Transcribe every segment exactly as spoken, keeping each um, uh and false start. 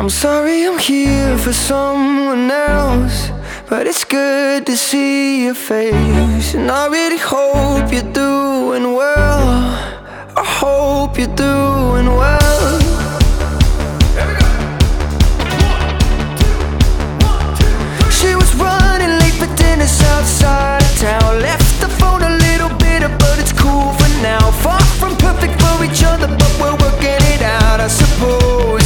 I'm sorry I'm here for someone else, but it's good to see your face. And I really hope you're doing well. I hope you're doing well. She was running late for dinner outside of town. Left the phone a little bitter, but it's cool for now. Far from perfect for each other, but we're working it out, I suppose.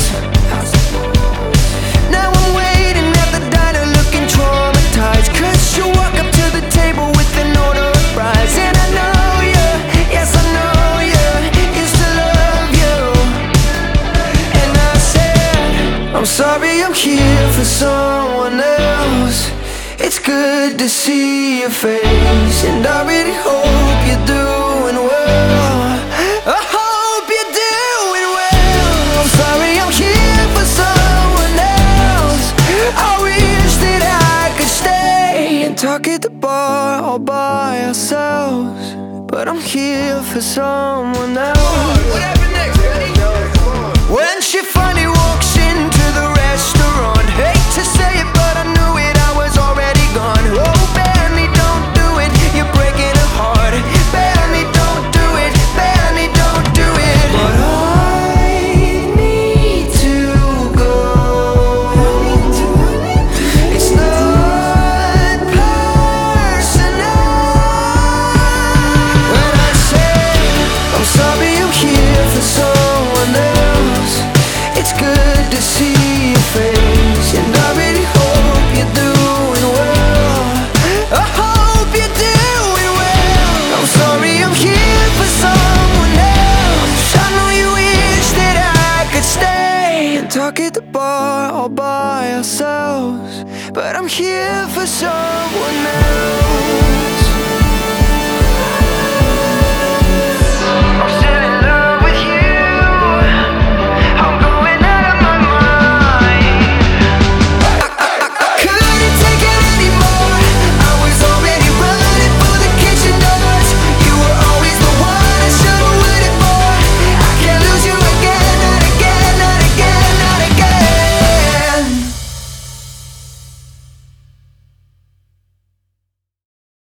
Now I'm waiting at the diner looking traumatized, cause you walk up to the table with an order of fries. And I know you, yes I know you, used to love you. And I said, I'm sorry I'm here for someone else. It's good to see your face, and I really hope you're doing well. I hope you're doing well. I'm sorry I'm here for someone else. I wish that I could stay and talk at the bar all by ourselves, but I'm here for someone else. What happened next, Eddie? When she finally walks into the restaurant, hate to say it, but I knew it, I was already gone. Oh, Benny, don't do it, you're breaking her heart. Benny, don't do it, Benny, don't do it. But I need to go. It's not personal. When I say I'm sorry I'm here for someone else, it's good to see your face, and I really hope you're doing well. I hope you're doing well. I'm sorry I'm here for someone else. I know you wish that I could stay and talk at the bar all by ourselves, but I'm here for someone else.